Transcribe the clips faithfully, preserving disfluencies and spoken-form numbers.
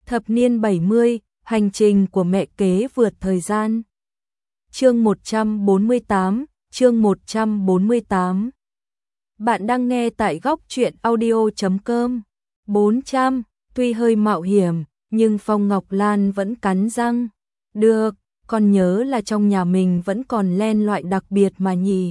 Thập niên bảy mươi, hành trình của mẹ kế vượt thời gian. Chương một trăm bốn mươi tám, chương một trăm bốn mươi tám. Bạn đang nghe tại góc truyện audio chấm com. bốn trăm, tuy hơi mạo hiểm, nhưng Phong Ngọc Lan vẫn cắn răng. Được, con nhớ là trong nhà mình vẫn còn len loại đặc biệt mà nhỉ.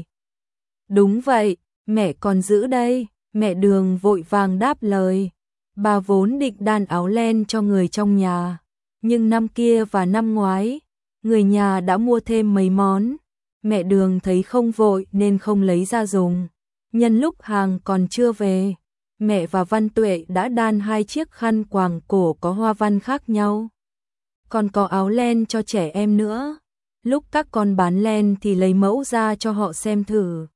Đúng vậy, mẹ còn giữ đây, mẹ Đường vội vàng đáp lời. Bà vốn định đan áo len cho người trong nhà, nhưng năm kia và năm ngoái, người nhà đã mua thêm mấy món. Mẹ Đường thấy không vội nên không lấy ra dùng. Nhân lúc hàng còn chưa về, mẹ và Văn Tuệ đã đan hai chiếc khăn quàng cổ có hoa văn khác nhau. Còn có áo len cho trẻ em nữa. Lúc các con bán len thì lấy mẫu ra cho họ xem thử.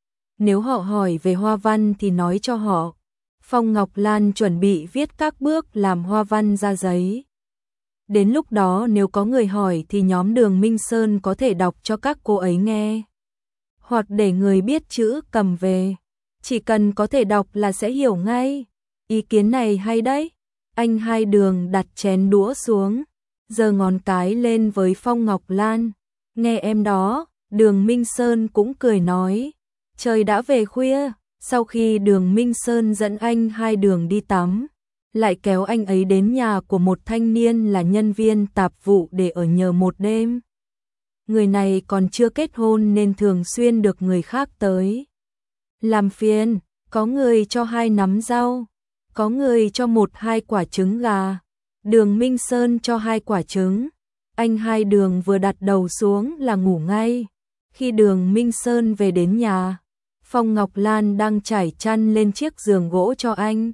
Nếu họ hỏi về hoa văn thì nói cho họ. Phong Ngọc Lan chuẩn bị viết các bước làm hoa văn ra giấy. Đến lúc đó nếu có người hỏi thì nhóm Đường Minh Sơn có thể đọc cho các cô ấy nghe. Hoặc để người biết chữ cầm về. Chỉ cần có thể đọc là sẽ hiểu ngay. Ý kiến này hay đấy. Anh Hai Đường đặt chén đũa xuống, giơ ngón cái lên với Phong Ngọc Lan. Nghe em đó, Đường Minh Sơn cũng cười nói. Trời đã về khuya. Sau khi Đường Minh Sơn dẫn anh Hai Đường đi tắm, lại kéo anh ấy đến nhà của một thanh niên là nhân viên tạp vụ để ở nhờ một đêm. Người này còn chưa kết hôn nên thường xuyên được người khác tới làm phiền, có người cho hai nắm rau, có người cho một hai quả trứng gà. Đường Minh Sơn cho hai quả trứng, anh Hai Đường vừa đặt đầu xuống là ngủ ngay. Khi Đường Minh Sơn về đến nhà, Phong Ngọc Lan đang trải chăn lên chiếc giường gỗ cho anh.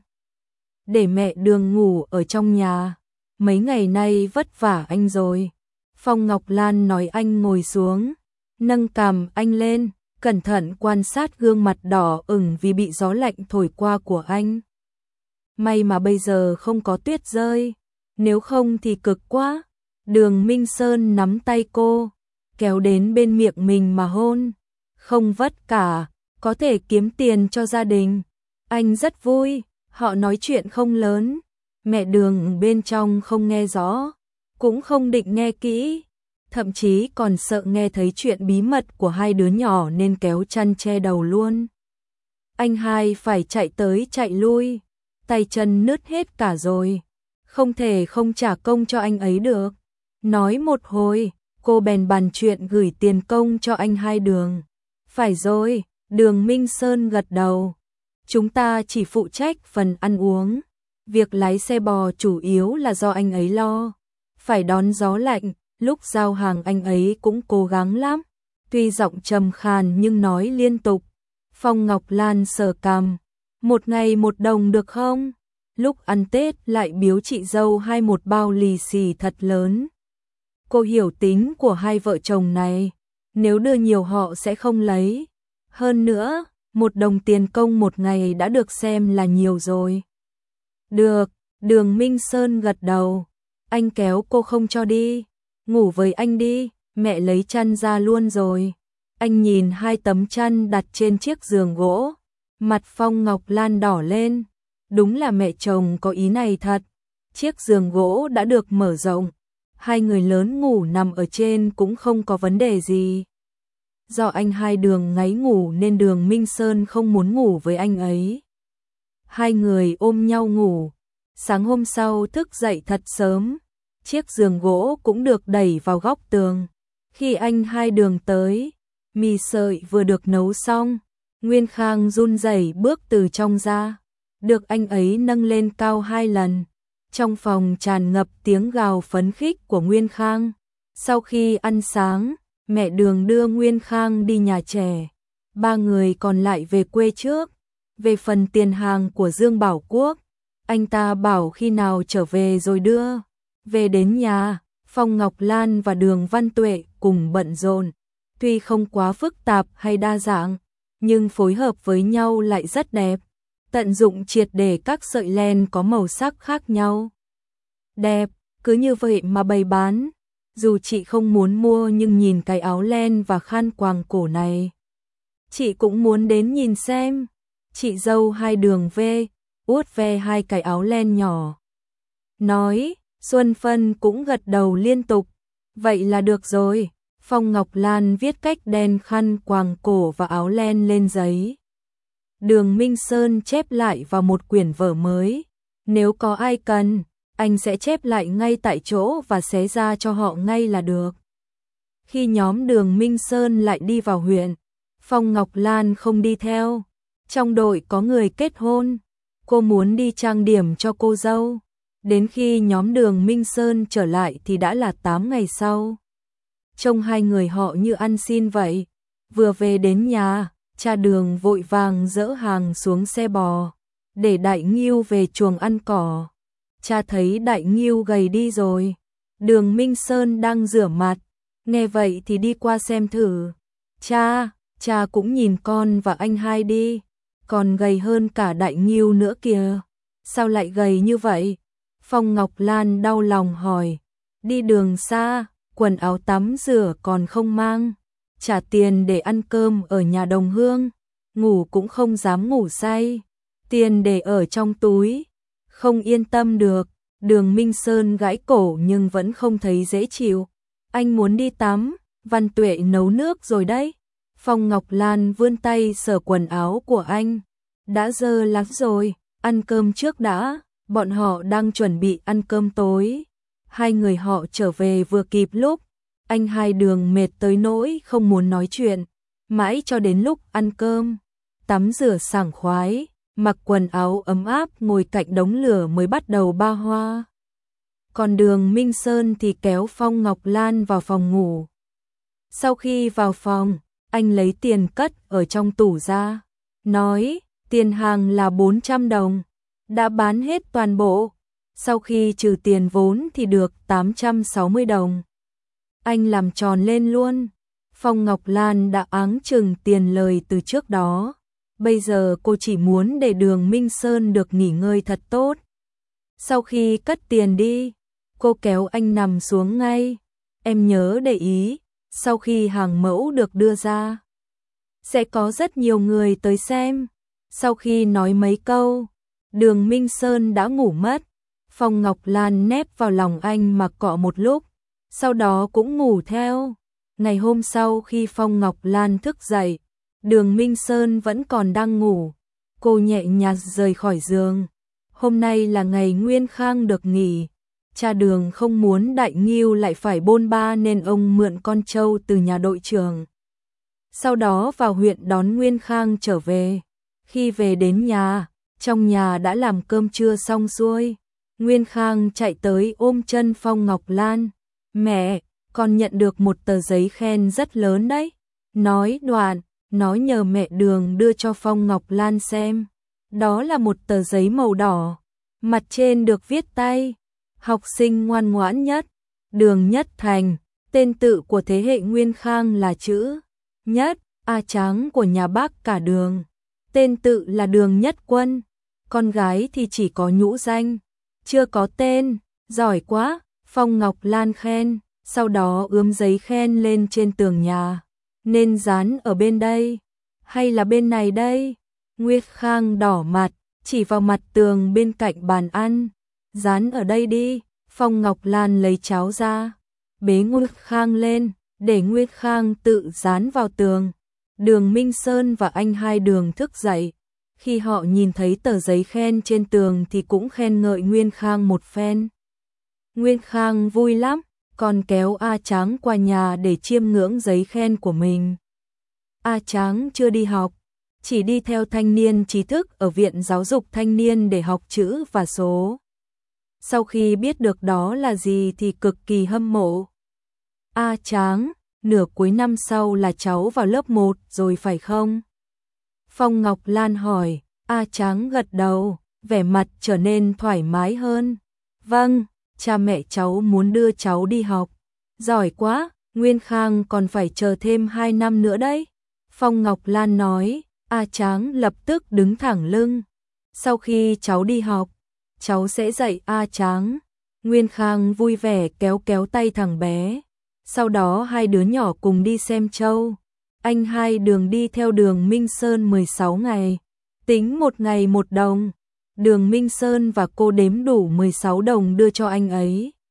Để mẹ Đường ngủ ở trong nhà, mấy ngày nay vất vả anh rồi. Phong Ngọc Lan nói anh ngồi xuống, nâng cằm anh lên, cẩn thận quan sát gương mặt đỏ ửng vì bị gió lạnh thổi qua của anh. May mà bây giờ không có tuyết rơi, nếu không thì cực quá. Đường Minh Sơn nắm tay cô, kéo đến bên miệng mình mà hôn. Không vất cả, có thể kiếm tiền cho gia đình. Anh rất vui, họ nói chuyện không lớn. Mẹ Đường bên trong không nghe rõ, cũng không định nghe kỹ. Thậm chí còn sợ nghe thấy chuyện bí mật của hai đứa nhỏ nên kéo chăn che đầu luôn. Anh Hai phải chạy tới chạy lui, tay chân nứt hết cả rồi. Không thể không trả công cho anh ấy được. Nói một hồi, cô bèn bàn chuyện gửi tiền công cho anh Hai Đường. Phải rồi, Đường Minh Sơn gật đầu. Chúng ta chỉ phụ trách phần ăn uống. Việc lái xe bò chủ yếu là do anh ấy lo. Phải đón gió lạnh, lúc giao hàng anh ấy cũng cố gắng lắm. Tuy giọng trầm khàn nhưng nói liên tục. Phong Ngọc Lan sờ cằm. Một ngày một đồng được không? Lúc ăn Tết lại biếu chị dâu hai một bao lì xì thật lớn. Cô hiểu tính của hai vợ chồng này. Nếu đưa nhiều họ sẽ không lấy. Hơn nữa, một đồng tiền công một ngày đã được xem là nhiều rồi. Được, Đường Minh Sơn gật đầu. Anh kéo cô không cho đi. Ngủ với anh đi, mẹ lấy chăn ra luôn rồi. Anh nhìn hai tấm chăn đặt trên chiếc giường gỗ. Mặt Phong Ngọc Lan đỏ lên. Đúng là mẹ chồng có ý này thật. Chiếc giường gỗ đã được mở rộng. Hai người lớn ngủ nằm ở trên cũng không có vấn đề gì. Do anh Hai Đường ngáy ngủ nên Đường Minh Sơn không muốn ngủ với anh ấy. Hai người ôm nhau ngủ. Sáng hôm sau thức dậy thật sớm. Chiếc giường gỗ cũng được đẩy vào góc tường. Khi anh Hai Đường tới, mì sợi vừa được nấu xong. Nguyên Khang run rẩy bước từ trong ra. Được anh ấy nâng lên cao hai lần. Trong phòng tràn ngập tiếng gào phấn khích của Nguyên Khang. Sau khi ăn sáng, mẹ Đường đưa Nguyên Khang đi nhà trẻ. Ba người còn lại về quê trước. Về phần tiền hàng của Dương Bảo Quốc, anh ta bảo khi nào trở về rồi đưa. Về đến nhà, Phong Ngọc Lan và Đường Văn Tuệ cùng bận rộn. Tuy không quá phức tạp hay đa dạng, nhưng phối hợp với nhau lại rất đẹp. Tận dụng triệt để các sợi len có màu sắc khác nhau. Đẹp, cứ như vậy mà bày bán. Dù chị không muốn mua nhưng nhìn cái áo len và khăn quàng cổ này, chị cũng muốn đến nhìn xem. Chị dâu Hai Đường về, uốt ve hai cái áo len nhỏ. Nói, Xuân Phân cũng gật đầu liên tục. Vậy là được rồi. Phong Ngọc Lan viết cách đen khăn quàng cổ và áo len lên giấy. Đường Minh Sơn chép lại vào một quyển vở mới. Nếu có ai cần, anh sẽ chép lại ngay tại chỗ và xé ra cho họ ngay là được. Khi nhóm Đường Minh Sơn lại đi vào huyện, Phong Ngọc Lan không đi theo. Trong đội có người kết hôn, cô muốn đi trang điểm cho cô dâu. Đến khi nhóm Đường Minh Sơn trở lại thì đã là tám ngày sau. Trông hai người họ như ăn xin vậy. Vừa về đến nhà, cha Đường vội vàng dỡ hàng xuống xe bò, để Đại Ngưu về chuồng ăn cỏ. Cha thấy Đại Ngưu gầy đi rồi. Đường Minh Sơn đang rửa mặt, nghe vậy thì đi qua xem thử. Cha, cha cũng nhìn con và anh hai đi, còn gầy hơn cả Đại Ngưu nữa kìa. Sao lại gầy như vậy? Phong Ngọc Lan đau lòng hỏi. Đi đường xa, quần áo tắm rửa còn không mang, trả tiền để ăn cơm ở nhà đồng hương, ngủ cũng không dám ngủ say, tiền để ở trong túi, không yên tâm được. Đường Minh Sơn gãi cổ nhưng vẫn không thấy dễ chịu. Anh muốn đi tắm, Văn Tuệ nấu nước rồi đấy. Phong Ngọc Lan vươn tay sờ quần áo của anh. Đã dơ lắm rồi, ăn cơm trước đã, bọn họ đang chuẩn bị ăn cơm tối. Hai người họ trở về vừa kịp lúc, anh hai Đường mệt tới nỗi không muốn nói chuyện, mãi cho đến lúc ăn cơm, tắm rửa sảng khoái, mặc quần áo ấm áp ngồi cạnh đống lửa mới bắt đầu ba hoa. Còn Đường Minh Sơn thì kéo Phong Ngọc Lan vào phòng ngủ. Sau khi vào phòng, anh lấy tiền cất ở trong tủ ra, nói tiền hàng là bốn trăm đồng, đã bán hết toàn bộ. Sau khi trừ tiền vốn thì được tám trăm sáu mươi đồng. Anh làm tròn lên luôn. Phong Ngọc Lan đã áng chừng tiền lời từ trước đó. Bây giờ cô chỉ muốn để Đường Minh Sơn được nghỉ ngơi thật tốt. Sau khi cất tiền đi, cô kéo anh nằm xuống ngay. Em nhớ để ý, sau khi hàng mẫu được đưa ra, sẽ có rất nhiều người tới xem. Sau khi nói mấy câu, Đường Minh Sơn đã ngủ mất. Phong Ngọc Lan nép vào lòng anh mà cọ một lúc, sau đó cũng ngủ theo. Ngày hôm sau khi Phong Ngọc Lan thức dậy, Đường Minh Sơn vẫn còn đang ngủ. Cô nhẹ nhàng rời khỏi giường. Hôm nay là ngày Nguyên Khang được nghỉ. Cha Đường không muốn Đại Ngưu lại phải bôn ba nên ông mượn con trâu từ nhà đội trưởng. Sau đó vào huyện đón Nguyên Khang trở về. Khi về đến nhà, trong nhà đã làm cơm trưa xong xuôi. Nguyên Khang chạy tới ôm chân Phong Ngọc Lan. Mẹ, con nhận được một tờ giấy khen rất lớn đấy. Nói đoạn, nó nhờ mẹ Đường đưa cho Phong Ngọc Lan xem. Đó là một tờ giấy màu đỏ. Mặt trên được viết tay. Học sinh ngoan ngoãn nhất, Đường Nhất Thành. Tên tự của thế hệ Nguyên Khang là chữ Nhất, A Tráng của nhà bác cả Đường. Tên tự là Đường Nhất Quân. Con gái thì chỉ có nhũ danh, chưa có tên. Giỏi quá, Phong Ngọc Lan khen. Sau đó ướm giấy khen lên trên tường nhà. Nên dán ở bên đây, hay là bên này đây? Nguyên Khang đỏ mặt, chỉ vào mặt tường bên cạnh bàn ăn. Dán ở đây đi. Phong Ngọc Lan lấy cháo ra, bế Nguyên Khang lên, để Nguyên Khang tự dán vào tường. Đường Minh Sơn và anh hai Đường thức dậy. Khi họ nhìn thấy tờ giấy khen trên tường thì cũng khen ngợi Nguyên Khang một phen. Nguyên Khang vui lắm, còn kéo A Tráng qua nhà để chiêm ngưỡng giấy khen của mình. A Tráng chưa đi học, chỉ đi theo thanh niên trí thức ở Viện Giáo dục Thanh niên để học chữ và số. Sau khi biết được đó là gì thì cực kỳ hâm mộ. A Tráng, nửa cuối năm sau là cháu vào lớp một rồi phải không? Phong Ngọc Lan hỏi. A Tráng gật đầu, vẻ mặt trở nên thoải mái hơn. Vâng, cha mẹ cháu muốn đưa cháu đi học. Giỏi quá, Nguyên Khang còn phải chờ thêm hai năm nữa đấy. Phong Ngọc Lan nói. A Tráng lập tức đứng thẳng lưng. Sau khi cháu đi học, cháu sẽ dạy A Tráng. Nguyên Khang vui vẻ kéo kéo tay thằng bé. Sau đó hai đứa nhỏ cùng đi xem trâu. Anh hai Đường đi theo Đường Minh Sơn mười sáu ngày. Tính một ngày một đồng. Đường Minh Sơn và cô đếm đủ mười sáu đồng đưa cho anh ấy.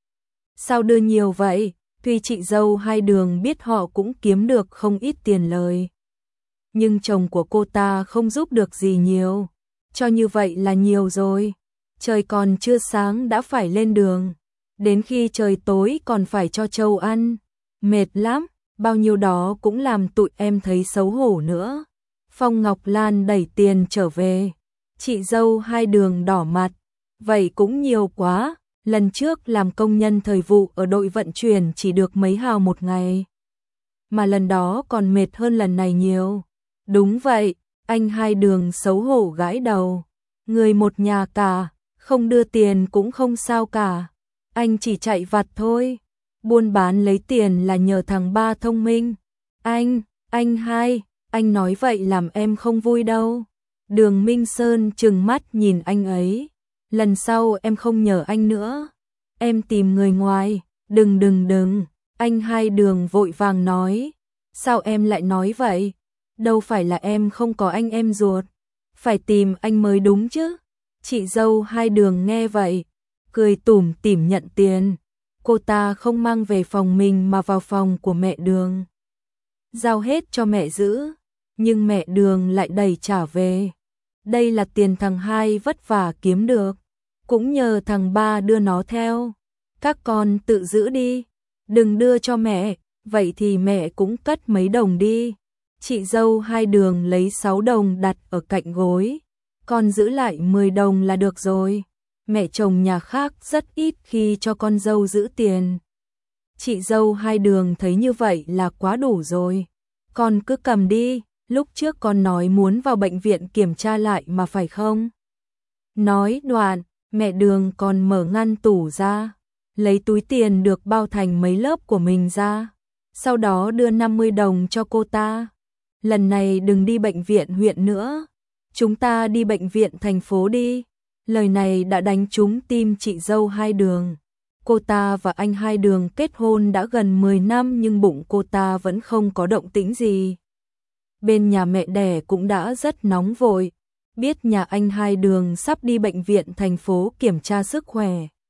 Sao đưa nhiều vậy? Tuy chị dâu hai Đường biết họ cũng kiếm được không ít tiền lời. Nhưng chồng của cô ta không giúp được gì nhiều. Cho như vậy là nhiều rồi. Trời còn chưa sáng đã phải lên đường. Đến khi trời tối còn phải cho trâu ăn. Mệt lắm, bao nhiêu đó cũng làm tụi em thấy xấu hổ nữa. Phong Ngọc Lan đẩy tiền trở về. Chị dâu hai Đường đỏ mặt. Vậy cũng nhiều quá. Lần trước làm công nhân thời vụ ở đội vận chuyển chỉ được mấy hào một ngày. Mà lần đó còn mệt hơn lần này nhiều. Đúng vậy, anh hai Đường xấu hổ gãi đầu. Người một nhà cả, không đưa tiền cũng không sao cả. Anh chỉ chạy vặt thôi. Buôn bán lấy tiền là nhờ thằng ba thông minh. Anh, anh hai, anh nói vậy làm em không vui đâu. Đường Minh Sơn trừng mắt nhìn anh ấy. Lần sau em không nhờ anh nữa. Em tìm người ngoài. Đừng đừng đừng. Anh hai Đường vội vàng nói. Sao em lại nói vậy? Đâu phải là em không có anh em ruột. Phải tìm anh mới đúng chứ. Chị dâu hai Đường nghe vậy. Cười tủm tỉm nhận tiền. Cô ta không mang về phòng mình mà vào phòng của mẹ Đường. Giao hết cho mẹ giữ. Nhưng mẹ Đường lại đẩy trả về. Đây là tiền thằng hai vất vả kiếm được. Cũng nhờ thằng ba đưa nó theo. Các con tự giữ đi. Đừng đưa cho mẹ. Vậy thì mẹ cũng cất mấy đồng đi. Chị dâu hai Đường lấy sáu đồng đặt ở cạnh gối. Con giữ lại mười đồng là được rồi. Mẹ chồng nhà khác rất ít khi cho con dâu giữ tiền. Chị dâu hai Đường thấy như vậy là quá đủ rồi. Con cứ cầm đi. Lúc trước con nói muốn vào bệnh viện kiểm tra lại mà phải không? Nói đoạn, mẹ Đường còn mở ngăn tủ ra. Lấy túi tiền được bao thành mấy lớp của mình ra. Sau đó đưa năm mươi đồng cho cô ta. Lần này đừng đi bệnh viện huyện nữa. Chúng ta đi bệnh viện thành phố đi. Lời này đã đánh trúng tim chị dâu hai Đường. Cô ta và anh hai Đường kết hôn đã gần mười năm nhưng bụng cô ta vẫn không có động tĩnh gì. Bên nhà mẹ đẻ cũng đã rất nóng vội. Biết nhà anh hai Đường sắp đi bệnh viện thành phố kiểm tra sức khỏe.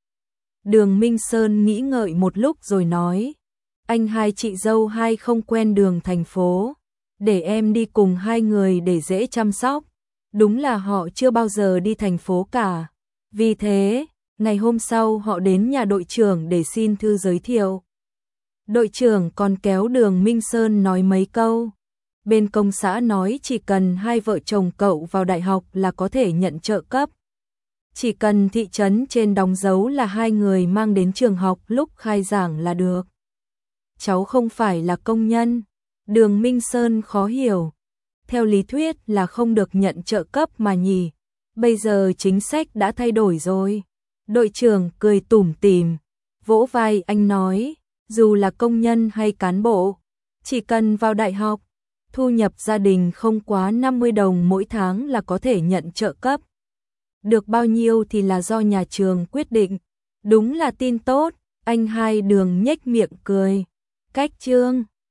Đường Minh Sơn nghĩ ngợi một lúc rồi nói. Anh hai chị dâu hai không quen đường thành phố. Để em đi cùng hai người để dễ chăm sóc. Đúng là họ chưa bao giờ đi thành phố cả. Vì thế, ngày hôm sau họ đến nhà đội trưởng để xin thư giới thiệu. Đội trưởng còn kéo Đường Minh Sơn nói mấy câu. Bên công xã nói chỉ cần hai vợ chồng cậu vào đại học là có thể nhận trợ cấp. Chỉ cần thị trấn trên đóng dấu là hai người mang đến trường học lúc khai giảng là được. Cháu không phải là công nhân. Đường Minh Sơn khó hiểu. Theo lý thuyết là không được nhận trợ cấp mà nhỉ. Bây giờ chính sách đã thay đổi rồi. Đội trưởng cười tủm tỉm, vỗ vai anh nói, dù là công nhân hay cán bộ, chỉ cần vào đại học, thu nhập gia đình không quá năm mươi đồng mỗi tháng là có thể nhận trợ cấp. Được bao nhiêu thì là do nhà trường quyết định. Đúng là tin tốt. Anh hai Đường nhếch miệng cười. Cách chương